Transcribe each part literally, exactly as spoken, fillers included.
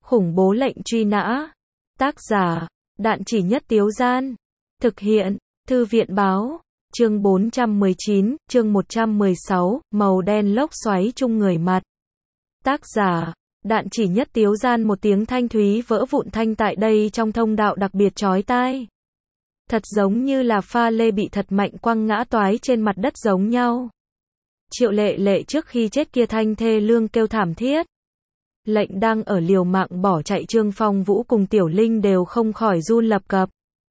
Khủng bố lệnh truy nã. Tác giả, Đạn Chỉ Nhất Tiếu Gian. Thực hiện, Thư viện báo. Chương bốn trăm mười chín, chương một trăm mười sáu, màu đen lốc xoáy chung người mặt. Tác giả, Đạn Chỉ Nhất Tiếu Gian. Một tiếng thanh thúy vỡ vụn thanh tại đây trong thông đạo đặc biệt chói tai. Thật giống như là pha lê bị thật mạnh quăng ngã toái trên mặt đất giống nhau. Triệu Lệ Lệ trước khi chết kia thanh thê lương kêu thảm thiết. Lệnh đang ở liều mạng bỏ chạy Trương Phong Vũ cùng Tiểu Linh đều không khỏi run lập cập.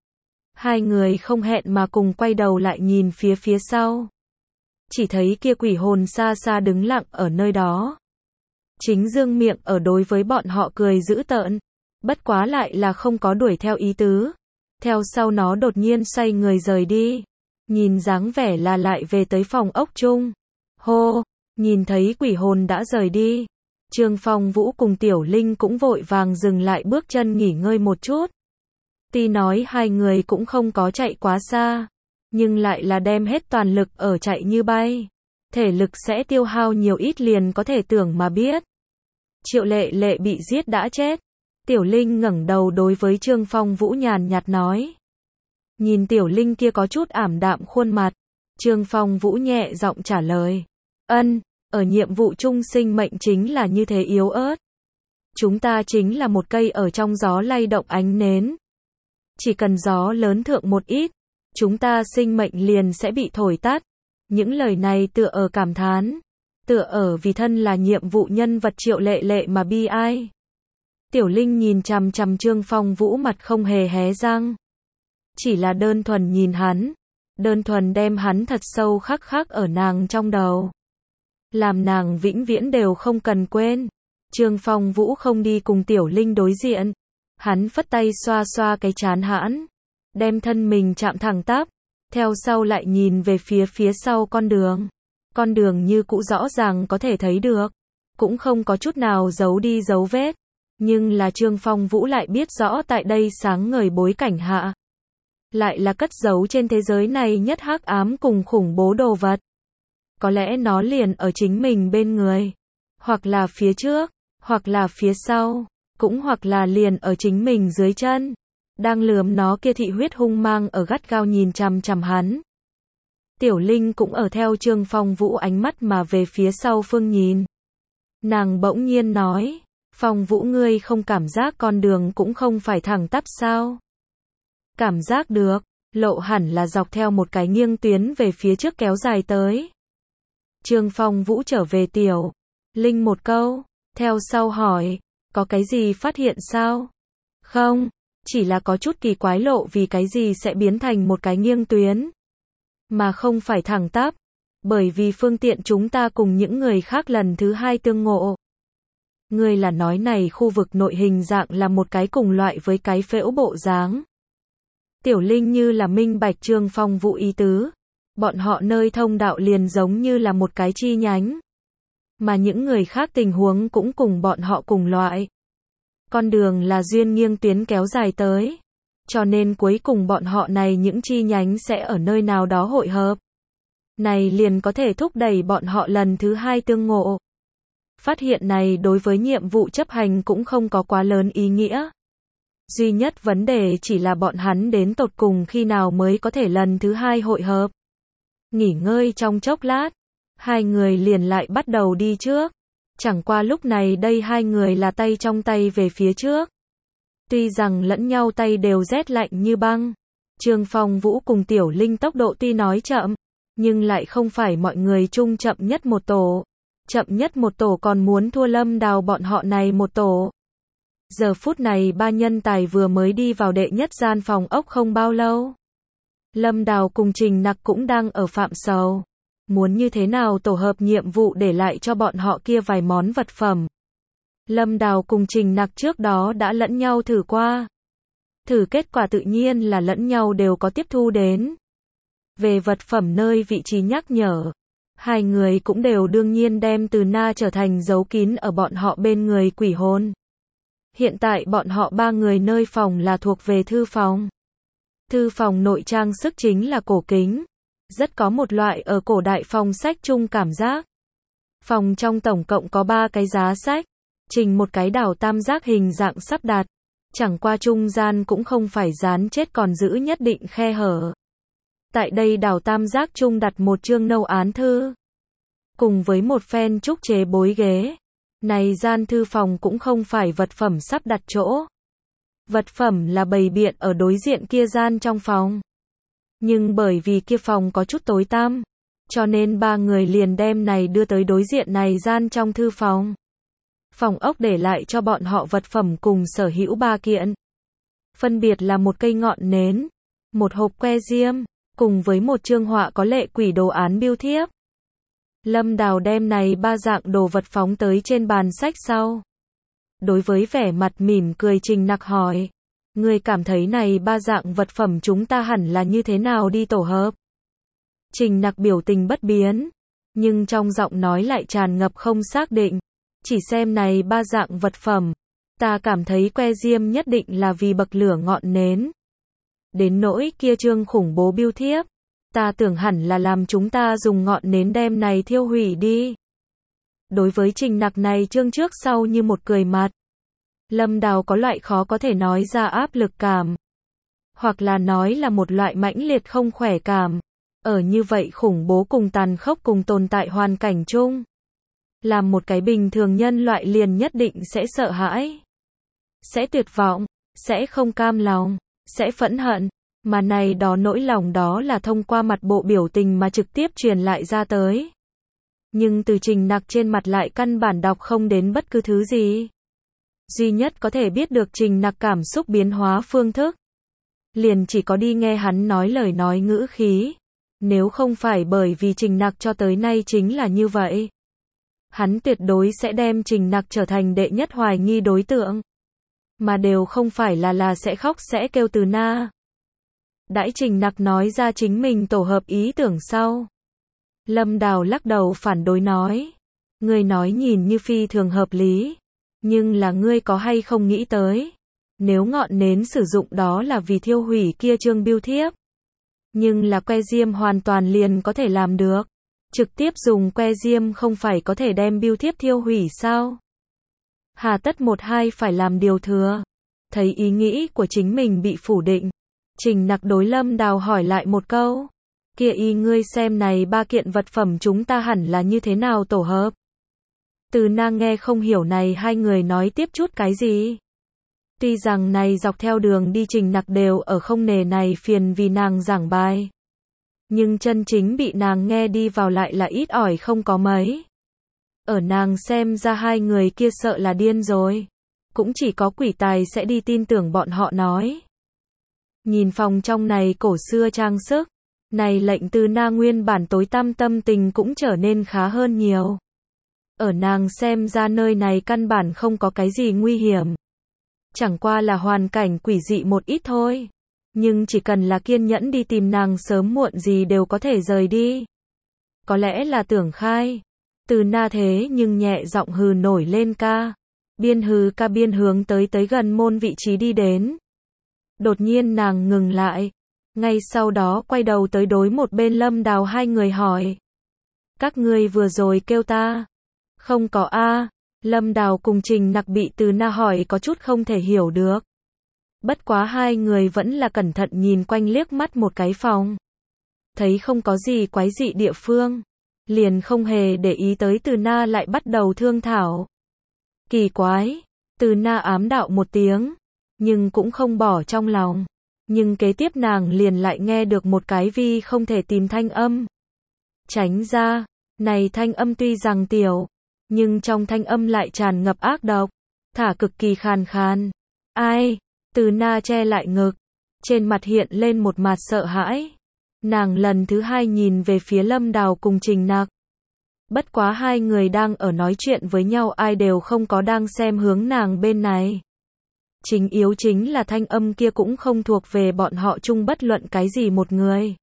Hai người không hẹn mà cùng quay đầu lại nhìn phía phía sau. Chỉ thấy kia quỷ hồn xa xa đứng lặng ở nơi đó. Chính dương miệng ở đối với bọn họ cười dữ tợn. Bất quá lại là không có đuổi theo ý tứ. Theo sau nó đột nhiên xoay người rời đi. Nhìn dáng vẻ là lại về tới phòng ốc chung. Hô, nhìn thấy quỷ hồn đã rời đi. Trương Phong Vũ cùng Tiểu Linh cũng vội vàng dừng lại bước chân nghỉ ngơi một chút. Tuy nói hai người cũng không có chạy quá xa, nhưng lại là đem hết toàn lực ở chạy như bay. Thể lực sẽ tiêu hao nhiều ít liền có thể tưởng mà biết. Triệu Lệ Lệ bị giết đã chết. Tiểu Linh ngẩng đầu đối với Trương Phong Vũ nhàn nhạt nói. Nhìn Tiểu Linh kia có chút ảm đạm khuôn mặt, Trương Phong Vũ nhẹ giọng trả lời. Ân, ở nhiệm vụ chung sinh mệnh chính là như thế yếu ớt. Chúng ta chính là một cây ở trong gió lay động ánh nến. Chỉ cần gió lớn thượng một ít, chúng ta sinh mệnh liền sẽ bị thổi tắt. Những lời này tựa ở cảm thán, tựa ở vì thân là nhiệm vụ nhân vật Triệu Lệ Lệ mà bi ai. Tiểu Linh nhìn chằm chằm Trương Phong Vũ mặt không hề hé răng. Chỉ là đơn thuần nhìn hắn, đơn thuần đem hắn thật sâu khắc khắc ở nàng trong đầu. Làm nàng vĩnh viễn đều không cần quên. Trương Phong Vũ không đi cùng Tiểu Linh đối diện. Hắn phất tay xoa xoa cái trán hãn, đem thân mình chạm thẳng tắp, theo sau lại nhìn về phía phía sau con đường. Con đường như cũ rõ ràng có thể thấy được, cũng không có chút nào giấu đi dấu vết. Nhưng là Trương Phong Vũ lại biết rõ tại đây sáng ngời bối cảnh hạ, lại là cất giấu trên thế giới này nhất hắc ám cùng khủng bố đồ vật. Có lẽ nó liền ở chính mình bên người, hoặc là phía trước, hoặc là phía sau, cũng hoặc là liền ở chính mình dưới chân. Đang lườm nó kia thị huyết hung mang ở gắt gao nhìn chằm chằm hắn. Tiểu Linh cũng ở theo Trương Phong Vũ ánh mắt mà về phía sau phương nhìn. Nàng bỗng nhiên nói, Phong Vũ ngươi không cảm giác con đường cũng không phải thẳng tắp sao? Cảm giác được, lộ hẳn là dọc theo một cái nghiêng tuyến về phía trước kéo dài tới. Trương Phong Vũ trở về Tiểu Linh một câu, theo sau hỏi, có cái gì phát hiện sao? Không, chỉ là có chút kỳ quái lộ vì cái gì sẽ biến thành một cái nghiêng tuyến, mà không phải thẳng tắp, bởi vì phương tiện chúng ta cùng những người khác lần thứ hai tương ngộ. Ngươi là nói này khu vực nội hình dạng là một cái cùng loại với cái phễu bộ dáng. Tiểu Linh như là minh bạch Trương Phong Vũ ý tứ. Bọn họ nơi thông đạo liền giống như là một cái chi nhánh. Mà những người khác tình huống cũng cùng bọn họ cùng loại. Con đường là duyên nghiêng tuyến kéo dài tới. Cho nên cuối cùng bọn họ này những chi nhánh sẽ ở nơi nào đó hội hợp. Này liền có thể thúc đẩy bọn họ lần thứ hai tương ngộ. Phát hiện này đối với nhiệm vụ chấp hành cũng không có quá lớn ý nghĩa. Duy nhất vấn đề chỉ là bọn hắn đến tột cùng khi nào mới có thể lần thứ hai hội hợp. Nghỉ ngơi trong chốc lát, hai người liền lại bắt đầu đi trước. Chẳng qua lúc này đây hai người là tay trong tay về phía trước. Tuy rằng lẫn nhau tay đều rét lạnh như băng. Trương Phong Vũ cùng Tiểu Linh tốc độ tuy nói chậm, nhưng lại không phải mọi người chung chậm nhất một tổ. Chậm nhất một tổ còn muốn thua Lâm Đào bọn họ này một tổ. Giờ phút này ba nhân tài vừa mới đi vào đệ nhất gian phòng ốc không bao lâu. Lâm Đào cùng Trình Nặc cũng đang ở phạm sầu. Muốn như thế nào tổ hợp nhiệm vụ để lại cho bọn họ kia vài món vật phẩm. Lâm Đào cùng Trình Nặc trước đó đã lẫn nhau thử qua. Thử kết quả tự nhiên là lẫn nhau đều có tiếp thu đến. Về vật phẩm nơi vị trí nhắc nhở, hai người cũng đều đương nhiên đem từ na trở thành giấu kín ở bọn họ bên người quỷ hồn. Hiện tại bọn họ ba người nơi phòng là thuộc về thư phòng. Thư phòng nội trang sức chính là cổ kính. Rất có một loại ở cổ đại phòng sách chung cảm giác. Phòng trong tổng cộng có ba cái giá sách. Trình một cái đảo tam giác hình dạng sắp đặt, chẳng qua trung gian cũng không phải dán chết còn giữ nhất định khe hở. Tại đây đảo tam giác trung đặt một chương nâu án thư, cùng với một phen trúc chế bối ghế. Này gian thư phòng cũng không phải vật phẩm sắp đặt chỗ. Vật phẩm là bày biện ở đối diện kia gian trong phòng. Nhưng bởi vì kia phòng có chút tối tăm, cho nên ba người liền đem này đưa tới đối diện này gian trong thư phòng. Phòng ốc để lại cho bọn họ vật phẩm cùng sở hữu ba kiện. Phân biệt là một cây ngọn nến, một hộp que diêm, cùng với một chương họa có lệ quỷ đồ án bưu thiếp. Lâm Đào đem này ba dạng đồ vật phóng tới trên bàn sách sau. Đối với vẻ mặt mỉm cười Trình Nặc hỏi, ngươi cảm thấy này ba dạng vật phẩm chúng ta hẳn là như thế nào đi tổ hợp? Trình Nặc biểu tình bất biến, nhưng trong giọng nói lại tràn ngập không xác định. Chỉ xem này ba dạng vật phẩm, ta cảm thấy que diêm nhất định là vì bậc lửa ngọn nến. Đến nỗi kia chương khủng bố bưu thiếp, ta tưởng hẳn là làm chúng ta dùng ngọn nến đem này thiêu hủy đi. Đối với Trình Nặc này chương trước sau như một cười mặt, Lâm Đào có loại khó có thể nói ra áp lực cảm, hoặc là nói là một loại mãnh liệt không khỏe cảm. Ở như vậy khủng bố cùng tàn khốc cùng tồn tại hoàn cảnh chung, làm một cái bình thường nhân loại liền nhất định sẽ sợ hãi, sẽ tuyệt vọng, sẽ không cam lòng, sẽ phẫn hận, mà này đó nỗi lòng đó là thông qua mặt bộ biểu tình mà trực tiếp truyền lại ra tới. Nhưng từ Trình Nặc trên mặt lại căn bản đọc không đến bất cứ thứ gì. Duy nhất có thể biết được Trình Nặc cảm xúc biến hóa phương thức, liền chỉ có đi nghe hắn nói lời nói ngữ khí. Nếu không phải bởi vì Trình Nặc cho tới nay chính là như vậy, hắn tuyệt đối sẽ đem Trình Nặc trở thành đệ nhất hoài nghi đối tượng. Mà đều không phải là là sẽ khóc sẽ kêu Từ Na. Đãi Trình Nặc nói ra chính mình tổ hợp ý tưởng sau, Lâm Đào lắc đầu phản đối nói, ngươi nói nhìn như phi thường hợp lý, nhưng là ngươi có hay không nghĩ tới, nếu ngọn nến sử dụng đó là vì thiêu hủy kia chương bưu thiếp, nhưng là que diêm hoàn toàn liền có thể làm được. Trực tiếp dùng que diêm không phải có thể đem bưu thiếp thiêu hủy sao? Hà tất một hai phải làm điều thừa. Thấy ý nghĩ của chính mình bị phủ định, Trình Nặc đối Lâm Đào hỏi lại một câu. Kia y ngươi xem này ba kiện vật phẩm chúng ta hẳn là như thế nào tổ hợp? Từ Na nghe không hiểu này hai người nói tiếp chút cái gì. Tuy rằng này dọc theo đường đi Trình Nặc đều ở không nề này phiền vì nàng giảng bài, nhưng chân chính bị nàng nghe đi vào lại là ít ỏi không có mấy. Ở nàng xem ra hai người kia sợ là điên rồi. Cũng chỉ có quỷ tài sẽ đi tin tưởng bọn họ nói. Nhìn phòng trong này cổ xưa trang sức, này lệnh Từ Na nguyên bản tối tăm tâm tình cũng trở nên khá hơn nhiều. Ở nàng xem ra nơi này căn bản không có cái gì nguy hiểm. Chẳng qua là hoàn cảnh quỷ dị một ít thôi. Nhưng chỉ cần là kiên nhẫn đi tìm nàng sớm muộn gì đều có thể rời đi. Có lẽ là tưởng khai. Từ Na thế nhưng nhẹ giọng hừ nổi lên ca. Biên hừ ca biên hướng tới tới gần môn vị trí đi đến. Đột nhiên nàng ngừng lại. Ngay sau đó quay đầu tới đối một bên Lâm Đào hai người hỏi. Các ngươi vừa rồi kêu ta. Không có a. Lâm Đào cùng Trình Nặc bị Từ Na hỏi có chút không thể hiểu được. Bất quá hai người vẫn là cẩn thận nhìn quanh liếc mắt một cái phòng. Thấy không có gì quái dị địa phương. Liền không hề để ý tới Từ Na lại bắt đầu thương thảo. Kỳ quái. Từ Na ám đạo một tiếng. Nhưng cũng không bỏ trong lòng. Nhưng kế tiếp nàng liền lại nghe được một cái vi không thể tìm thanh âm. Tránh ra. Này thanh âm tuy rằng tiểu, nhưng trong thanh âm lại tràn ngập ác độc. Thả cực kỳ khàn khàn. Ai? Từ Na che lại ngực. Trên mặt hiện lên một mặt sợ hãi. Nàng lần thứ hai nhìn về phía Lâm Đào cùng Trình Nặc. Bất quá hai người đang ở nói chuyện với nhau ai đều không có đang xem hướng nàng bên này. Chính yếu chính là thanh âm kia cũng không thuộc về bọn họ chung bất luận cái gì một người.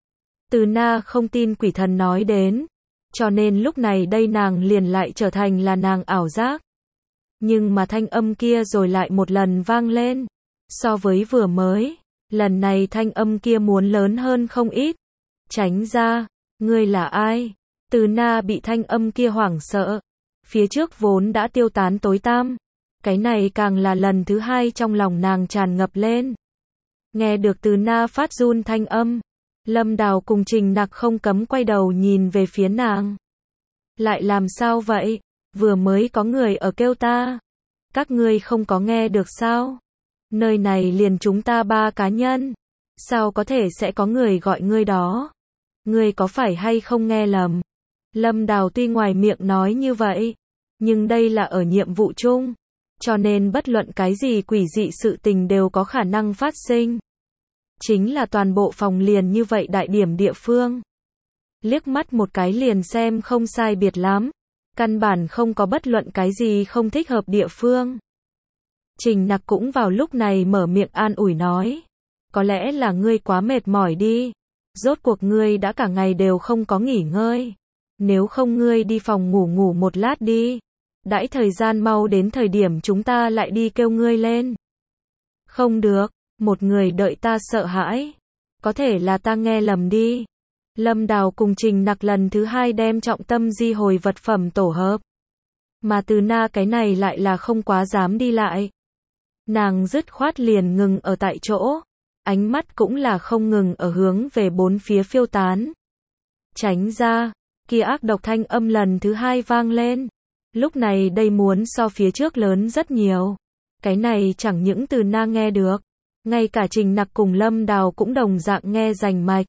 Từ Na không tin quỷ thần nói đến. Cho nên lúc này đây nàng liền lại trở thành là nàng ảo giác. Nhưng mà thanh âm kia rồi lại một lần vang lên. So với vừa mới, lần này thanh âm kia muốn lớn hơn không ít. Tránh ra, ngươi là ai? Từ Na bị thanh âm kia hoảng sợ. Phía trước vốn đã tiêu tán tối tăm, cái này càng là lần thứ hai trong lòng nàng tràn ngập lên. Nghe được Từ Na phát run thanh âm, Lâm Đào cùng Trình Nặc không cấm quay đầu nhìn về phía nàng. Lại làm sao vậy? Vừa mới có người ở kêu ta. Các ngươi không có nghe được sao? Nơi này liền chúng ta ba cá nhân. Sao có thể sẽ có người gọi ngươi đó? Ngươi có phải hay không nghe lầm? Lâm Đào tuy ngoài miệng nói như vậy, nhưng đây là ở nhiệm vụ chung, cho nên bất luận cái gì quỷ dị sự tình đều có khả năng phát sinh. Chính là toàn bộ phòng liền như vậy đại điểm địa phương. Liếc mắt một cái liền xem không sai biệt lắm, căn bản không có bất luận cái gì không thích hợp địa phương. Trình Nặc cũng vào lúc này mở miệng an ủi nói, có lẽ là ngươi quá mệt mỏi đi, rốt cuộc ngươi đã cả ngày đều không có nghỉ ngơi. Nếu không ngươi đi phòng ngủ ngủ một lát đi, đãi thời gian mau đến thời điểm chúng ta lại đi kêu ngươi lên. Không được, một người đợi ta sợ hãi, có thể là ta nghe lầm đi. Lâm Đào cùng Trình Nặc lần thứ hai đem trọng tâm di hồi vật phẩm tổ hợp. Mà Từ Na cái này lại là không quá dám đi lại. Nàng dứt khoát liền ngừng ở tại chỗ, ánh mắt cũng là không ngừng ở hướng về bốn phía phiêu tán. Tránh ra, kia ác độc thanh âm lần thứ hai vang lên. Lúc này đây muốn so phía trước lớn rất nhiều. Cái này chẳng những Từ Na nghe được, ngay cả Trình Nặc cùng Lâm Đào cũng đồng dạng nghe rành mạch.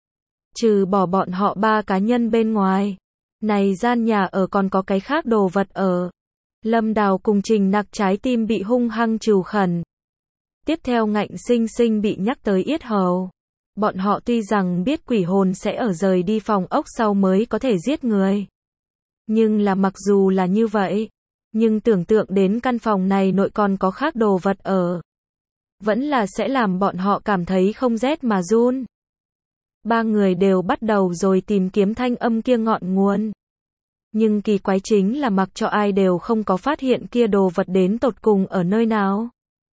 Trừ bỏ bọn họ ba cá nhân bên ngoài, này gian nhà ở còn có cái khác đồ vật ở. Lâm Đào cùng Trình Nặc trái tim bị hung hăng trù khẩn. Tiếp theo ngạnh sinh sinh bị nhắc tới yết hầu. Bọn họ tuy rằng biết quỷ hồn sẽ ở rời đi phòng ốc sau mới có thể giết người. Nhưng là mặc dù là như vậy, nhưng tưởng tượng đến căn phòng này nội còn có khác đồ vật ở, vẫn là sẽ làm bọn họ cảm thấy không rét mà run. Ba người đều bắt đầu rồi tìm kiếm thanh âm kia ngọn nguồn. Nhưng kỳ quái chính là mặc cho ai đều không có phát hiện kia đồ vật đến tột cùng ở nơi nào.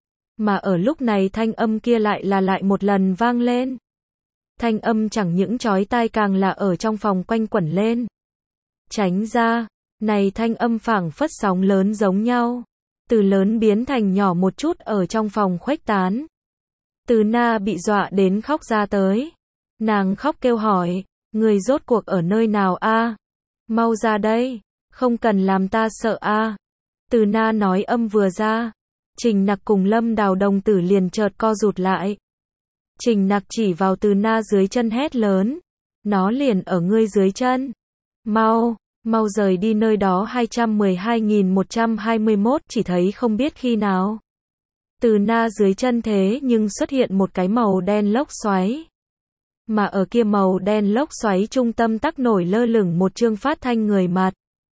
Mà ở lúc này thanh âm kia lại là lại một lần vang lên. Thanh âm chẳng những chói tai càng là ở trong phòng quanh quẩn lên. Tránh ra, này thanh âm phảng phất sóng lớn giống nhau. Từ lớn biến thành nhỏ một chút ở trong phòng khuếch tán. Từ Na bị dọa đến khóc ra tới. Nàng khóc kêu hỏi, người rốt cuộc ở nơi nào a? Mau ra đây, không cần làm ta sợ a. Từ Na nói âm vừa ra, Trình Nặc cùng Lâm Đào đồng tử liền chợt co rụt lại. Trình Nặc chỉ vào Từ Na dưới chân hét lớn, nó liền ở ngươi dưới chân. Mau, mau rời đi nơi đó. Hai trăm mười hai nghìn một trăm hai mươi mốt chỉ thấy không biết khi nào. Từ Na dưới chân thế nhưng xuất hiện một cái màu đen lốc xoáy. Mà ở kia màu đen lốc xoáy trung tâm tắc nổi lơ lửng một trương phát thanh người mặt.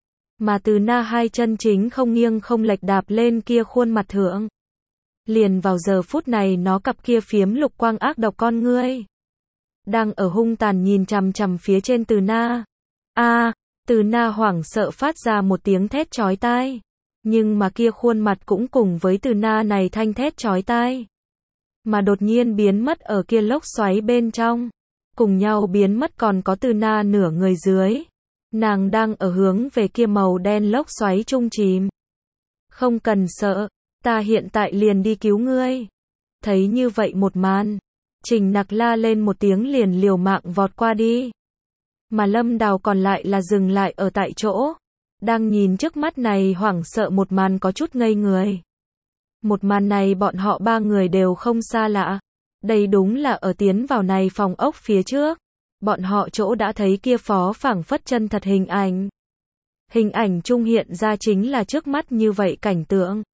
Mà Từ Na hai chân chính không nghiêng không lệch đạp lên kia khuôn mặt thượng. Liền vào giờ phút này nó cặp kia phiếm lục quang ác độc con ngươi. Đang ở hung tàn nhìn chằm chằm phía trên Từ Na. A, Từ Na hoảng sợ phát ra một tiếng thét chói tai. Nhưng mà kia khuôn mặt cũng cùng với Từ Na này thanh thét chói tai. Mà đột nhiên biến mất ở kia lốc xoáy bên trong. Cùng nhau biến mất còn có Từ Na nửa người dưới. Nàng đang ở hướng về kia màu đen lốc xoáy trung chìm. Không cần sợ, ta hiện tại liền đi cứu ngươi. Thấy như vậy một màn, Trình Nặc la lên một tiếng liền liều mạng vọt qua đi. Mà Lâm Đào còn lại là dừng lại ở tại chỗ. Đang nhìn trước mắt này hoảng sợ một màn có chút ngây người. Một màn này bọn họ ba người đều không xa lạ. Đây đúng là ở tiến vào này phòng ốc phía trước. Bọn họ chỗ đã thấy kia phó phảng phất chân thật hình ảnh. Hình ảnh trung hiện ra chính là trước mắt như vậy cảnh tượng.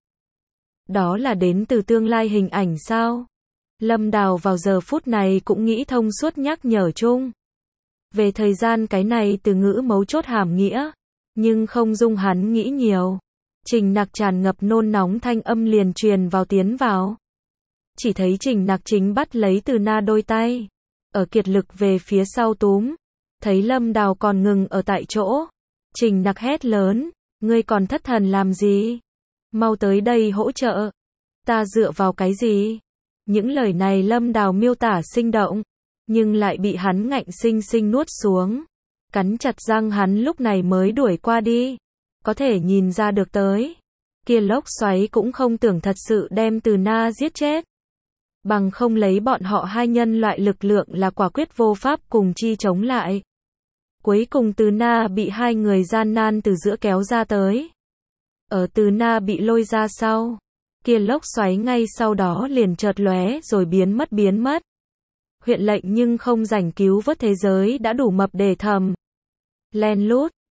Đó là đến từ tương lai hình ảnh sao? Lâm Đào vào giờ phút này cũng nghĩ thông suốt nhắc nhở chung. Về thời gian cái này từ ngữ mấu chốt hàm nghĩa. Nhưng không dung hắn nghĩ nhiều. Trình Nặc tràn ngập nôn nóng thanh âm liền truyền vào tiến vào. Chỉ thấy Trình Nặc chính bắt lấy Từ Na đôi tay. Ở kiệt lực về phía sau túm. Thấy Lâm Đào còn ngừng ở tại chỗ. Trình Nặc hét lớn. Ngươi còn thất thần làm gì? Mau tới đây hỗ trợ. Ta dựa vào cái gì? Những lời này Lâm Đào miêu tả sinh động. Nhưng lại bị hắn ngạnh sinh sinh nuốt xuống. Cắn chặt răng hắn lúc này mới đuổi qua đi. có thể nhìn ra được tới. Kia lốc xoáy cũng không tưởng thật sự đem Từ Na giết chết. Bằng không lấy bọn họ hai nhân loại lực lượng là quả quyết vô pháp cùng chi chống lại. Cuối cùng Từ Na bị hai người gian nan từ giữa kéo ra tới. Ở Từ Na bị lôi ra sau, kia lốc xoáy ngay sau đó liền chợt lóe rồi biến mất biến mất. Huyện lệnh nhưng không rảnh cứu vớt thế giới đã đủ mập để thầm. Len lút,